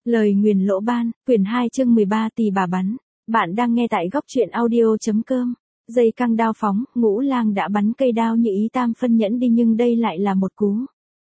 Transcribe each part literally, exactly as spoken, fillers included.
Lời nguyền lỗ ban, quyển hai chương mười ba tỳ bà bắn. Bạn đang nghe tại góc truyện audio.com. Dây căng đao phóng, Ngũ Lang đã bắn cây đao như ý tam phân nhẫn đi nhưng đây lại là một cú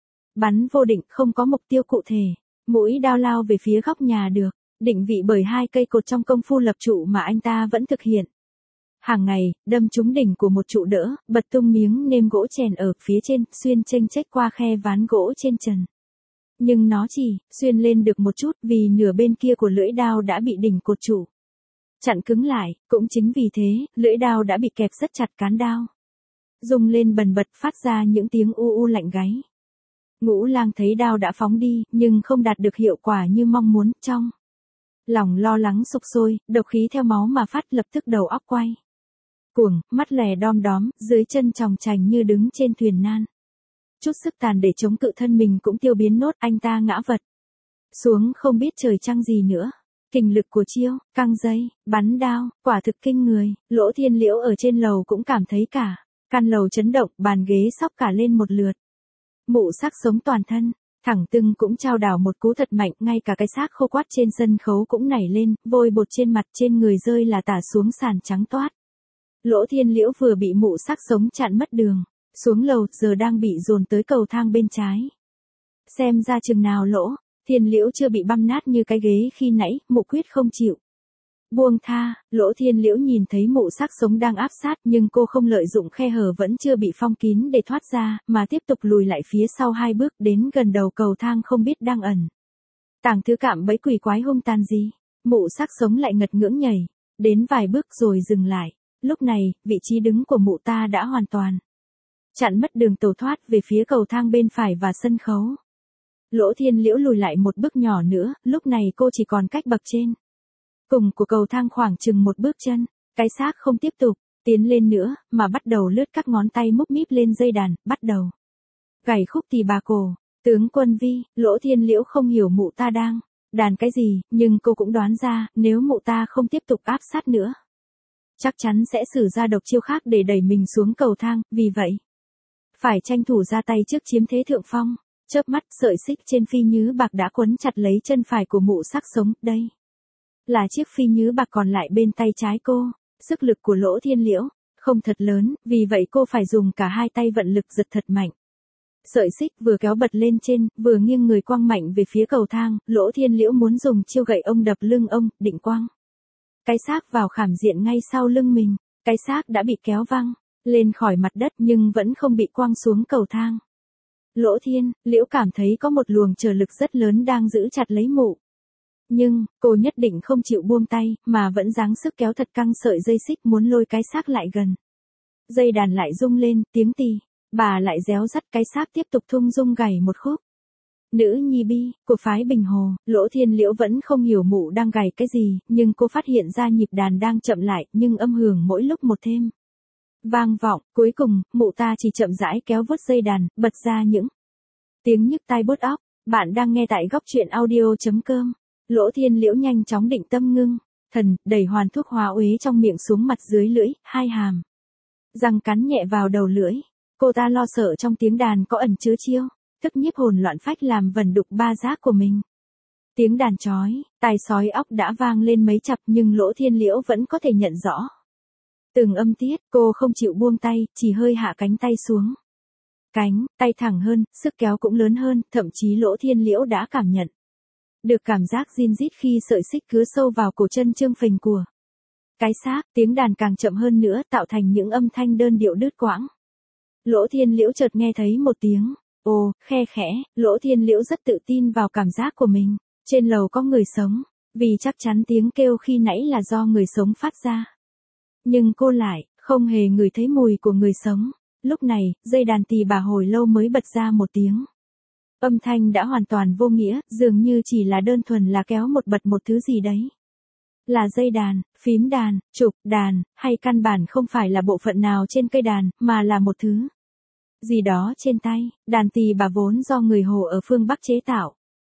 bắn vô định, không có mục tiêu cụ thể. Mũi đao lao về phía góc nhà được định vị bởi hai cây cột trong công phu lập trụ mà anh ta vẫn thực hiện hàng ngày, đâm trúng đỉnh của một trụ đỡ, bật tung miếng nêm gỗ chèn ở phía trên, xuyên chênh chếch qua khe ván gỗ trên trần. Nhưng nó chỉ xuyên lên được một chút vì nửa bên kia của lưỡi đao đã bị đỉnh cột trụ chặn cứng lại, cũng chính vì thế, lưỡi đao đã bị kẹp rất chặt cán đao. Rung lên bần bật phát ra những tiếng u u lạnh gáy. Ngũ Lang thấy đao đã phóng đi, nhưng không đạt được hiệu quả như mong muốn, trong lòng lo lắng sục sôi, độc khí theo máu mà phát, lập tức đầu óc quay cuồng, mắt lè đom đóm, dưới chân tròng trành như đứng trên thuyền nan. Chút sức tàn để chống cự thân mình cũng tiêu biến nốt, anh ta ngã vật xuống không biết trời trăng gì nữa. Kình lực của chiêu, căng dây, bắn đao, quả thực kinh người. Lỗ Thiên Liễu ở trên lầu cũng cảm thấy cả căn lầu chấn động, bàn ghế sóc cả lên một lượt. Mụ xác sống toàn thân, thẳng tưng cũng trao đảo một cú thật mạnh, ngay cả cái xác khô quắt trên sân khấu cũng nảy lên, vôi bột trên mặt trên người rơi là tả xuống sàn trắng toát. Lỗ Thiên Liễu vừa bị mụ xác sống chặn mất đường xuống lầu, giờ đang bị dồn tới cầu thang bên trái. Xem ra chừng nào Lỗ Thiên Liễu chưa bị băm nát như cái ghế khi nãy, mụ quyết không chịu buông tha. Lỗ Thiên Liễu nhìn thấy mụ xác sống đang áp sát, nhưng cô không lợi dụng khe hở vẫn chưa bị phong kín để thoát ra, mà tiếp tục lùi lại phía sau hai bước, đến gần đầu cầu thang không biết đang ẩn tàng thứ cạm bẫy quỷ quái hung tàn gì. Mụ xác sống lại ngật ngưỡng nhảy đến vài bước rồi dừng lại. Lúc này, vị trí đứng của mụ ta đã hoàn toàn chặn mất đường tẩu thoát về phía cầu thang bên phải và sân khấu. Lỗ Thiên Liễu lùi lại một bước nhỏ nữa, lúc này cô chỉ còn cách bậc trên cùng của cầu thang khoảng chừng một bước chân. Cái xác không tiếp tục tiến lên nữa, mà bắt đầu lướt các ngón tay múc míp lên dây đàn, bắt đầu gảy khúc tỳ bà cổ. Tướng quân Vi, Lỗ Thiên Liễu không hiểu mụ ta đang đàn cái gì, nhưng cô cũng đoán ra, nếu mụ ta không tiếp tục áp sát nữa, chắc chắn sẽ sử ra độc chiêu khác để đẩy mình xuống cầu thang, vì vậy phải tranh thủ ra tay trước chiếm thế thượng phong. Chớp mắt, sợi xích trên phi nhứ bạc đã quấn chặt lấy chân phải của mụ xác sống, đây là chiếc phi nhứ bạc còn lại bên tay trái cô. Sức lực của Lỗ Thiên Liễu không thật lớn, vì vậy cô phải dùng cả hai tay vận lực giật thật mạnh. Sợi xích vừa kéo bật lên trên, vừa nghiêng người quăng mạnh về phía cầu thang. Lỗ Thiên Liễu muốn dùng chiêu gậy ông đập lưng ông, định quăng cái xác vào khảm diện ngay sau lưng mình. Cái xác đã bị kéo văng lên khỏi mặt đất nhưng vẫn không bị quăng xuống cầu thang. Lỗ Thiên Liễu cảm thấy có một luồng trở lực rất lớn đang giữ chặt lấy mụ. Nhưng, cô nhất định không chịu buông tay, mà vẫn giáng sức kéo thật căng sợi dây xích muốn lôi cái xác lại gần. Dây đàn lại rung lên, tiếng tỳ bà lại réo rắt, cái xác tiếp tục thung rung gảy một khúc Nữ Nhi Bi của phái Bình Hồ. Lỗ Thiên Liễu vẫn không hiểu mụ đang gảy cái gì, nhưng cô phát hiện ra nhịp đàn đang chậm lại, nhưng âm hưởng mỗi lúc một thêm vang vọng. Cuối cùng, mụ ta chỉ chậm rãi kéo vuốt dây đàn, bật ra những tiếng nhức tai bốt óc. Bạn đang nghe tại góc truyện audio.com. Lỗ Thiên Liễu nhanh chóng định tâm ngưng thần, đẩy hoàn thuốc hóa uế trong miệng xuống mặt dưới lưỡi, hai hàm răng cắn nhẹ vào đầu lưỡi. Cô ta lo sợ trong tiếng đàn có ẩn chứa chiêu thức nhiếp hồn loạn phách làm vần đục ba giác của mình. Tiếng đàn chói tai sói óc đã vang lên mấy chặp, nhưng Lỗ Thiên Liễu vẫn có thể nhận rõ từng âm tiết. Cô không chịu buông tay, chỉ hơi hạ cánh tay xuống. Cánh tay thẳng hơn, sức kéo cũng lớn hơn, thậm chí Lỗ Thiên Liễu đã cảm nhận được cảm giác rin rít khi sợi xích cứa sâu vào cổ chân trương phình của cái xác. Tiếng đàn càng chậm hơn nữa, tạo thành những âm thanh đơn điệu đứt quãng. Lỗ Thiên Liễu chợt nghe thấy một tiếng ồ khe khẽ. Lỗ Thiên Liễu rất tự tin vào cảm giác của mình. Trên lầu có người sống, vì chắc chắn tiếng kêu khi nãy là do người sống phát ra. Nhưng cô lại không hề ngửi thấy mùi của người sống. Lúc này, dây đàn tỳ bà hồi lâu mới bật ra một tiếng âm thanh đã hoàn toàn vô nghĩa, dường như chỉ là đơn thuần là kéo một bật một thứ gì đấy. Là dây đàn, phím đàn, trục đàn, hay căn bản không phải là bộ phận nào trên cây đàn, mà là một thứ gì đó trên tay. Đàn tỳ bà vốn do người Hồ ở phương Bắc chế tạo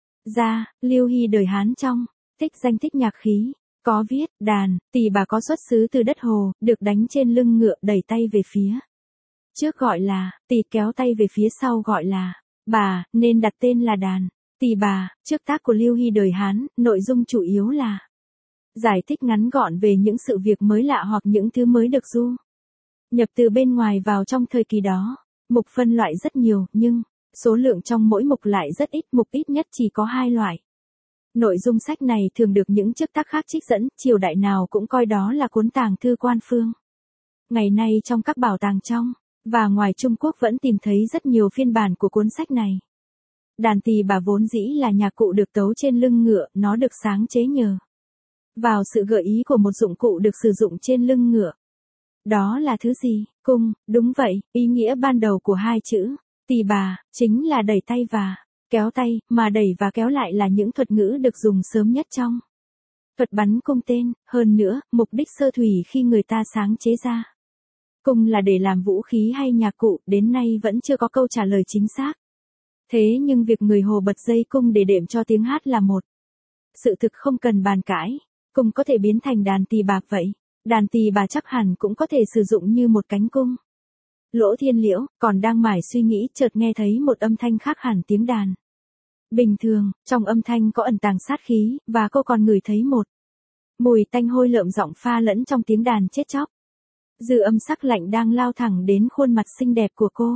ra. Lưu Hy đời Hán trong tích danh tích nhạc khí có viết, đàn tỳ bà có xuất xứ từ đất Hồ, được đánh trên lưng ngựa, đẩy tay về phía trước gọi là tỳ, kéo tay về phía sau gọi là bà, nên đặt tên là đàn Tỳ bà, trước tác của Lưu Hy đời Hán, nội dung chủ yếu là giải thích ngắn gọn về những sự việc mới lạ hoặc những thứ mới được du nhập từ bên ngoài vào trong thời kỳ đó. Mục phân loại rất nhiều, nhưng số lượng trong mỗi mục lại rất ít, mục ít nhất chỉ có hai loại. Nội dung sách này thường được những chức tác khác trích dẫn, triều đại nào cũng coi đó là cuốn tàng thư quan phương. Ngày nay trong các bảo tàng trong và ngoài Trung Quốc vẫn tìm thấy rất nhiều phiên bản của cuốn sách này. Đàn tỳ bà vốn dĩ là nhạc cụ được tấu trên lưng ngựa, nó được sáng chế nhờ vào sự gợi ý của một dụng cụ được sử dụng trên lưng ngựa. Đó là thứ gì? Cung, đúng vậy, ý nghĩa ban đầu của hai chữ tỳ bà chính là đẩy tay và kéo tay, mà đẩy và kéo lại là những thuật ngữ được dùng sớm nhất trong thuật bắn cung tên. Hơn nữa, mục đích sơ thủy khi người ta sáng chế ra cung là để làm vũ khí hay nhạc cụ, đến nay vẫn chưa có câu trả lời chính xác. Thế nhưng việc người Hồ bật dây cung để đệm cho tiếng hát là một sự thực không cần bàn cãi. Cung có thể biến thành đàn tỳ bà vậy. Đàn tỳ bà chắc hẳn cũng có thể sử dụng như một cánh cung. Lỗ Thiên Liễu còn đang mải suy nghĩ, chợt nghe thấy một âm thanh khác hẳn tiếng đàn bình thường, trong âm thanh có ẩn tàng sát khí, và cô còn ngửi thấy một mùi tanh hôi lợm giọng pha lẫn trong tiếng đàn chết chóc. Dư âm sắc lạnh đang lao thẳng đến khuôn mặt xinh đẹp của cô.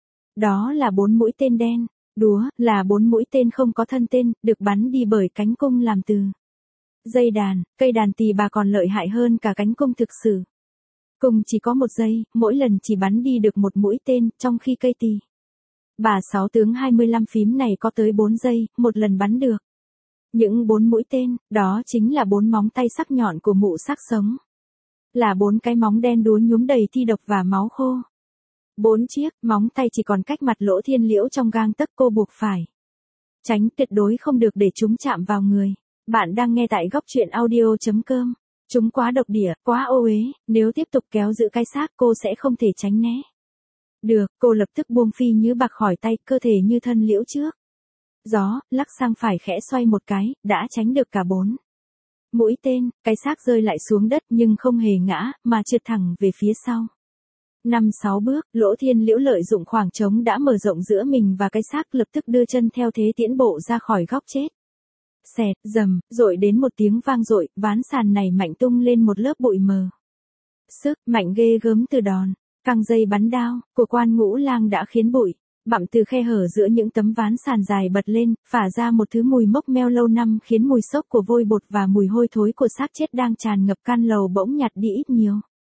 Đó là bốn mũi tên đen, đúa, là bốn mũi tên không có thân tên, được bắn đi bởi cánh cung làm từ dây đàn. Cây đàn tỳ bà còn lợi hại hơn cả cánh cung thực sự. Cung chỉ có một dây, mỗi lần chỉ bắn đi được một mũi tên, trong khi cây tỳ bà sáu tướng hai mươi lăm phím này có tới bốn giây, một lần bắn được. Những bốn mũi tên, đó chính là bốn móng tay sắc nhọn của mụ xác sống. Là bốn cái móng đen đúa nhuốm đầy thi độc và máu khô. Bốn chiếc móng tay chỉ còn cách mặt Lỗ Thiên Liễu trong gang tấc, cô buộc phải tránh, tuyệt đối không được để chúng chạm vào người. Bạn đang nghe tại góc truyện audio chấm com. Chúng quá độc địa, quá ô uế, nếu tiếp tục kéo giữ cái xác cô sẽ không thể tránh né được. Cô lập tức buông Phi Nhứ Bạc khỏi tay, cơ thể như thân liễu trước gió, lắc sang phải khẽ xoay một cái, đã tránh được cả bốn mũi tên. Cái xác rơi lại xuống đất nhưng không hề ngã, mà trượt thẳng về phía sau. Năm sáu bước, Lỗ Thiên Liễu lợi dụng khoảng trống đã mở rộng giữa mình và cái xác, lập tức đưa chân theo thế tiễn bộ ra khỏi góc chết. Xẹt, dầm, rội đến một tiếng vang dội, ván sàn này mạnh tung lên một lớp bụi mờ. Sức mạnh ghê gớm từ đòn căng dây bắn đao của Quan Ngũ Lang đã khiến bụi bặm từ khe hở giữa những tấm ván sàn dài bật lên, phả ra một thứ mùi mốc meo lâu năm, khiến mùi xốc của vôi bột và mùi hôi thối của xác chết đang tràn ngập căn lầu bỗng nhạt đi ít nhiều.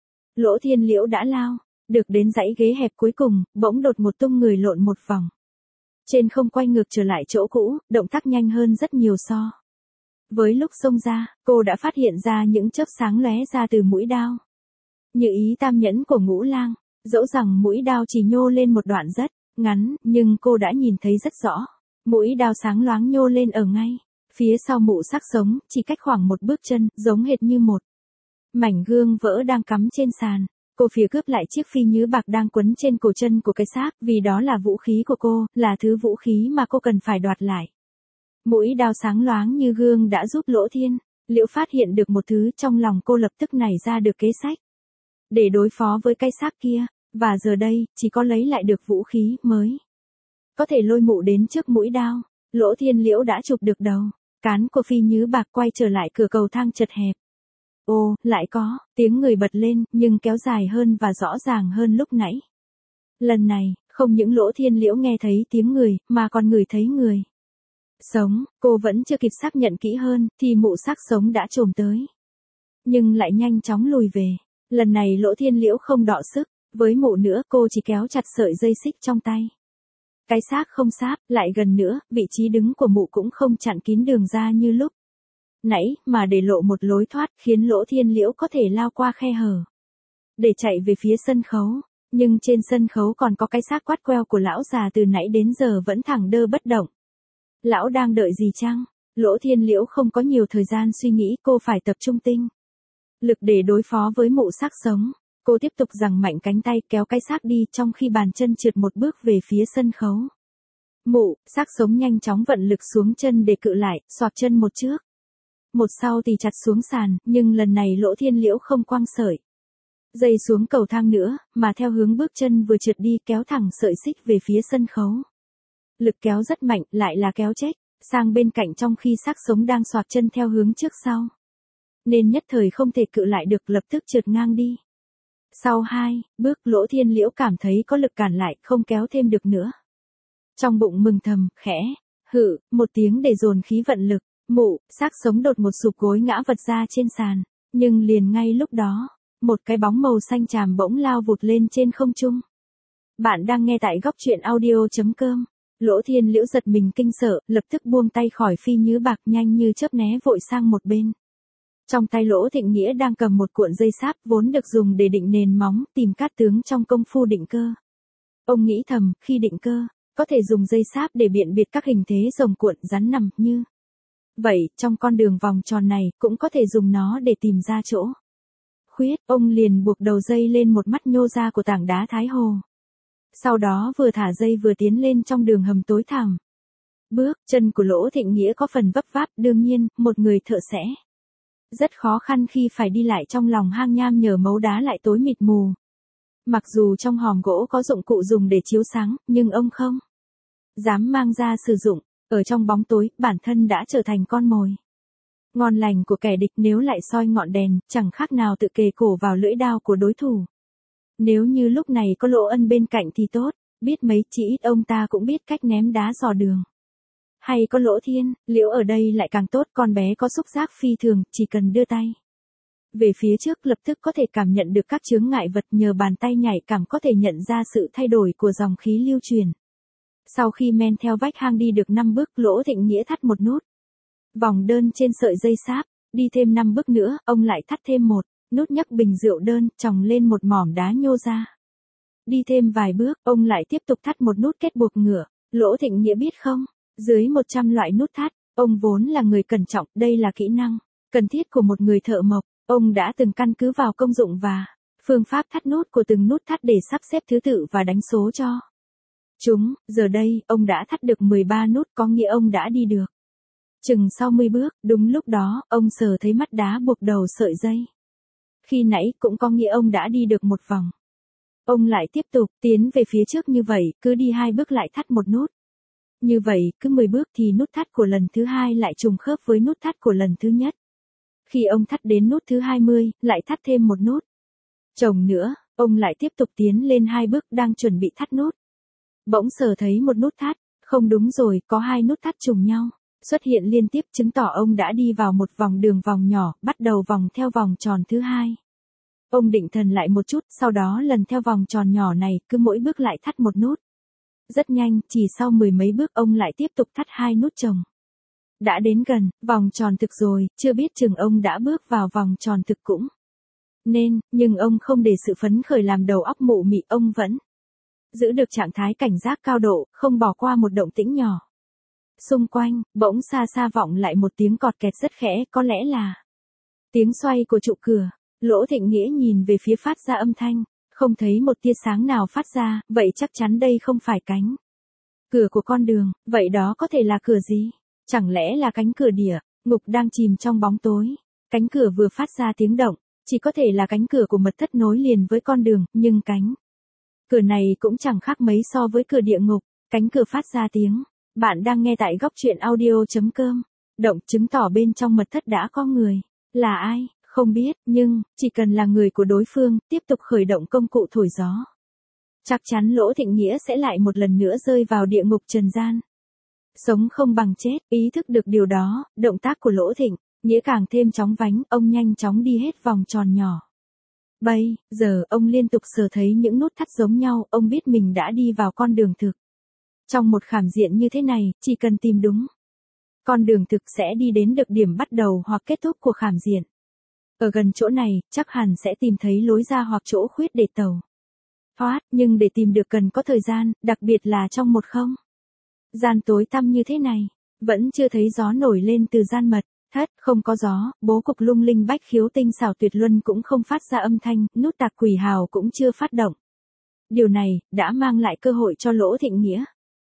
Lỗ Thiên Liễu đã lao được đến dãy ghế hẹp cuối cùng, bỗng đột một tung người lộn một vòng trên không, quay ngược trở lại chỗ cũ, động tác nhanh hơn rất nhiều so với lúc xông ra. Cô đã phát hiện ra những chớp sáng lóe ra từ mũi đao như ý tam nhẫn của Ngũ Lang. Dẫu rằng mũi đao chỉ nhô lên một đoạn rất ngắn, nhưng cô đã nhìn thấy rất rõ. Mũi đao sáng loáng nhô lên ở ngay phía sau mụ xác sống, chỉ cách khoảng một bước chân, giống hệt như một mảnh gương vỡ đang cắm trên sàn. Cô phía cướp lại chiếc phi nhứ bạc đang quấn trên cổ chân của cái xác, vì đó là vũ khí của cô, là thứ vũ khí mà cô cần phải đoạt lại. Mũi đao sáng loáng như gương đã giúp Lỗ Thiên Liễu phát hiện được một thứ, trong lòng cô lập tức nảy ra được kế sách để đối phó với cái xác kia, và giờ đây, chỉ có lấy lại được vũ khí mới có thể lôi mụ đến trước mũi đao. Lỗ Thiên Liễu đã chụp được đầu cán của phi nhứ bạc, quay trở lại cửa cầu thang chật hẹp. Ô, lại có tiếng người bật lên, nhưng kéo dài hơn và rõ ràng hơn lúc nãy. Lần này, không những Lỗ Thiên Liễu nghe thấy tiếng người, mà còn ngửi thấy người sống. Cô vẫn chưa kịp xác nhận kỹ hơn, thì mụ xác sống đã chồm tới, nhưng lại nhanh chóng lùi về. Lần này Lỗ Thiên Liễu không đọ sức với mụ nữa, cô chỉ kéo chặt sợi dây xích trong tay. Cái xác không sáp lại gần nữa, vị trí đứng của mụ cũng không chặn kín đường ra như lúc nãy, mà để lộ một lối thoát, khiến Lỗ Thiên Liễu có thể lao qua khe hở để chạy về phía sân khấu. Nhưng trên sân khấu còn có cái xác quát queo của lão già từ nãy đến giờ vẫn thẳng đơ bất động. Lão đang đợi gì chăng? Lỗ Thiên Liễu không có nhiều thời gian suy nghĩ, cô phải tập trung tinh lực để đối phó với mụ xác sống. Cô tiếp tục giằng mạnh cánh tay, kéo cái xác đi, trong khi bàn chân trượt một bước về phía sân khấu. Mụ xác sống nhanh chóng vận lực xuống chân để cự lại, xoạc chân một trước một sau thì chặt xuống sàn, nhưng lần này Lỗ Thiên Liễu không quăng sợi dây xuống cầu thang nữa, mà theo hướng bước chân vừa trượt đi, kéo thẳng sợi xích về phía sân khấu. Lực kéo rất mạnh, lại là kéo chết. sang bên cạnh trong khi xác sống đang xoạc chân theo hướng trước sau. Nên nhất thời không thể cự lại được, lập tức trượt ngang đi. Sau hai bước, Lỗ Thiên Liễu cảm thấy có lực cản lại, không kéo thêm được nữa. Trong bụng mừng thầm, khẽ, hự, một tiếng để dồn khí vận lực, mụ, xác sống đột một sụp gối ngã vật ra trên sàn. Nhưng liền ngay lúc đó, một cái bóng màu xanh chàm bỗng lao vụt lên trên không trung. Bạn đang nghe tại góc truyện audio.com. Lỗ Thiên Liễu giật mình kinh sợ, lập tức buông tay khỏi phi nhứ bạc, nhanh như chớp né vội sang một bên. Trong tay Lỗ Thịnh Nghĩa đang cầm một cuộn dây sáp vốn được dùng để định nền móng, tìm cát tướng trong công phu định cơ. Ông nghĩ thầm, khi định cơ, có thể dùng dây sáp để biện biệt các hình thế rồng cuộn rắn nằm như vậy, trong con đường vòng tròn này, cũng có thể dùng nó để tìm ra chỗ khuyết. Ông liền buộc đầu dây lên một mắt nhô ra của tảng đá Thái Hồ. Sau đó vừa thả dây vừa tiến lên trong đường hầm tối thẳm. Bước chân của Lỗ Thịnh Nghĩa có phần vấp váp, đương nhiên, một người thợ sẽ rất khó khăn khi phải đi lại trong lòng hang nham nhờ mấu đá lại tối mịt mù. Mặc dù trong hòm gỗ có dụng cụ dùng để chiếu sáng, nhưng ông không dám mang ra sử dụng. Ở trong bóng tối, bản thân đã trở thành con mồi ngon lành của kẻ địch, nếu lại soi ngọn đèn, chẳng khác nào tự kề cổ vào lưỡi đao của đối thủ. Nếu như lúc này có Lỗ Ân bên cạnh thì tốt, biết mấy chỉ ít ông ta cũng biết cách ném đá dò đường. Hay có Lỗ Thiên Liễu ở đây lại càng tốt, con bé có xúc giác phi thường, chỉ cần đưa tay về phía trước lập tức có thể cảm nhận được các chướng ngại vật, nhờ bàn tay nhạy cảm có thể nhận ra sự thay đổi của dòng khí lưu truyền. Sau khi men theo vách hang đi được năm bước, Lỗ Thịnh Nghĩa thắt một nút vòng đơn trên sợi dây sáp, đi thêm năm bước nữa, ông lại thắt thêm một nút nhấc bình rượu đơn, chòng lên một mỏm đá nhô ra. Đi thêm vài bước, ông lại tiếp tục thắt một nút kết buộc ngựa. Lỗ Thịnh Nghĩa biết không, dưới một trăm loại nút thắt, ông vốn là người cẩn trọng, đây là kỹ năng cần thiết của một người thợ mộc. Ông đã từng căn cứ vào công dụng và phương pháp thắt nút của từng nút thắt để sắp xếp thứ tự và đánh số cho chúng. Giờ đây, ông đã thắt được mười ba nút, có nghĩa ông đã đi được chừng sáu mươi bước. Đúng lúc đó, ông sờ thấy mắt đá buộc đầu sợi dây khi nãy, cũng có nghĩa ông đã đi được một vòng. Ông lại tiếp tục tiến về phía trước như vậy, cứ đi hai bước lại thắt một nút. Như vậy, cứ mười bước thì nút thắt của lần thứ hai lại trùng khớp với nút thắt của lần thứ nhất. Khi ông thắt đến nút thứ hai mươi, lại thắt thêm một nút chồng nữa, ông lại tiếp tục tiến lên hai bước, đang chuẩn bị thắt nút. Bỗng sờ thấy một nút thắt, không đúng rồi, có hai nút thắt trùng nhau xuất hiện liên tiếp, chứng tỏ ông đã đi vào một vòng đường vòng nhỏ, bắt đầu vòng theo vòng tròn thứ hai. Ông định thần lại một chút, sau đó lần theo vòng tròn nhỏ này, cứ mỗi bước lại thắt một nút. Rất nhanh, chỉ sau mười mấy bước ông lại tiếp tục thắt hai nút chồng. Đã đến gần vòng tròn thực rồi, chưa biết chừng ông đã bước vào vòng tròn thực cũng nên, nhưng ông không để sự phấn khởi làm đầu óc mụ mị, ông vẫn giữ được trạng thái cảnh giác cao độ, không bỏ qua một động tĩnh nhỏ. Xung quanh, bỗng xa xa vọng lại một tiếng cọt kẹt rất khẽ, có lẽ là tiếng xoay của trụ cửa. Lỗ Thịnh Nghĩa nhìn về phía phát ra âm thanh, không thấy một tia sáng nào phát ra, vậy chắc chắn đây không phải cánh cửa của con đường, vậy đó có thể là cửa gì? Chẳng lẽ là cánh cửa địa ngục đang chìm trong bóng tối? Cánh cửa vừa phát ra tiếng động, chỉ có thể là cánh cửa của mật thất nối liền với con đường, nhưng cánh cửa này cũng chẳng khác mấy so với cửa địa ngục. Cánh cửa phát ra tiếng. Bạn đang nghe tại góc truyện audio.com. Động chứng tỏ bên trong mật thất đã có người. Là ai? Không biết, nhưng, chỉ cần là người của đối phương, tiếp tục khởi động công cụ thổi gió. Chắc chắn Lỗ Thịnh Nghĩa sẽ lại một lần nữa rơi vào địa ngục trần gian. Sống không bằng chết, ý thức được điều đó, động tác của Lỗ Thịnh Nghĩa càng thêm chóng vánh, ông nhanh chóng đi hết vòng tròn nhỏ. Bây giờ, ông liên tục sờ thấy những nút thắt giống nhau, ông biết mình đã đi vào con đường thực. Trong một khảm diện như thế này, chỉ cần tìm đúng con đường thực sẽ đi đến được điểm bắt đầu hoặc kết thúc của khảm diện. Ở gần chỗ này, chắc hẳn sẽ tìm thấy lối ra hoặc chỗ khuyết để tàu thoát, nhưng để tìm được cần có thời gian, đặc biệt là trong một không gian tối tăm như thế này. Vẫn chưa thấy gió nổi lên từ gian mật thất, không có gió, bố cục lung linh bách khiếu tinh xảo tuyệt luân cũng không phát ra âm thanh, nút tạc quỷ hào cũng chưa phát động. Điều này đã mang lại cơ hội cho Lỗ Thịnh Nghĩa.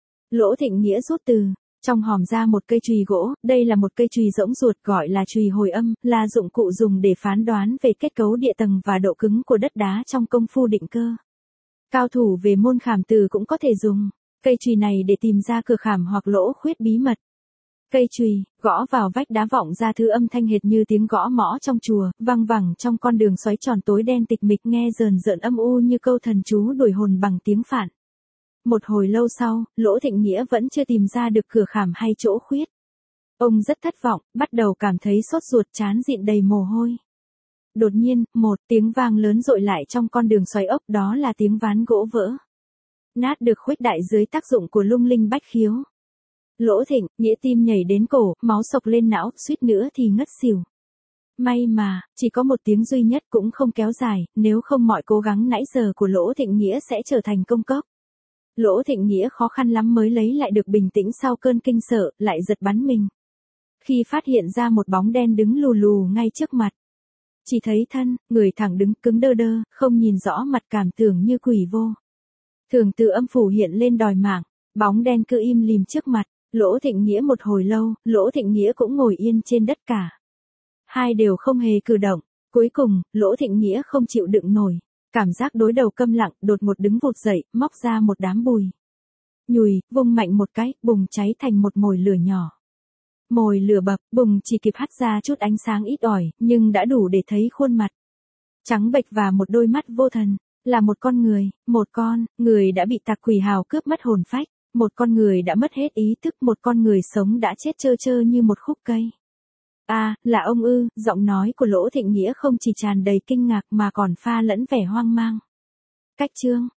Lỗ Thịnh Nghĩa rút từ trong hòm ra một cây chùy gỗ, đây là một cây chùy rỗng ruột gọi là chùy hồi âm, là dụng cụ dùng để phán đoán về kết cấu địa tầng và độ cứng của đất đá trong công phu định cơ. Cao thủ về môn khảm từ cũng có thể dùng cây chùy này để tìm ra cửa khảm hoặc lỗ khuyết bí mật. Cây chùy, gõ vào vách đá vọng ra thứ âm thanh hệt như tiếng gõ mõ trong chùa, văng vẳng trong con đường xoáy tròn tối đen tịch mịch nghe rờn rợn âm u như câu thần chú đuổi hồn bằng tiếng phạn. Một hồi lâu sau, Lỗ Thịnh Nghĩa vẫn chưa tìm ra được cửa khảm hay chỗ khuyết. Ông rất thất vọng, bắt đầu cảm thấy sốt ruột trán dịn đầy mồ hôi. Đột nhiên, một tiếng vang lớn dội lại trong con đường xoáy ốc, đó là tiếng ván gỗ vỡ nát được khuếch đại dưới tác dụng của lung linh bách khiếu. Lỗ Thịnh Nghĩa tim nhảy đến cổ, máu sộc lên não, suýt nữa thì ngất xỉu. May mà, chỉ có một tiếng duy nhất cũng không kéo dài, nếu không mọi cố gắng nãy giờ của Lỗ Thịnh Nghĩa sẽ trở thành công cốc. Lỗ Thịnh Nghĩa khó khăn lắm mới lấy lại được bình tĩnh sau cơn kinh sợ, lại giật bắn mình. Khi phát hiện ra một bóng đen đứng lù lù ngay trước mặt. Chỉ thấy thân, người thẳng đứng cứng đơ đơ, không nhìn rõ mặt, cảm tưởng như quỷ vô. Thường từ âm phủ hiện lên đòi mạng, bóng đen cứ im lìm trước mặt. Lỗ Thịnh Nghĩa một hồi lâu, Lỗ Thịnh Nghĩa cũng ngồi yên trên đất cả. Hai đều không hề cử động. Cuối cùng, Lỗ Thịnh Nghĩa không chịu đựng nổi. Cảm giác đối đầu câm lặng, đột ngột đứng vụt dậy, móc ra một đám bùi. Nhùi, vung mạnh một cái, bùng cháy thành một mồi lửa nhỏ. Mồi lửa bập, bùng chỉ kịp hắt ra chút ánh sáng ít ỏi, nhưng đã đủ để thấy khuôn mặt trắng bệch và một đôi mắt vô thần. Là một con người, một con người đã bị tặc quỷ hào cướp mất hồn phách. Một con người đã mất hết ý thức, một con người sống đã chết trơ trơ như một khúc cây. À, là ông ư, giọng nói của Lỗ Thịnh Nghĩa không chỉ tràn đầy kinh ngạc mà còn pha lẫn vẻ hoang mang. Cách chương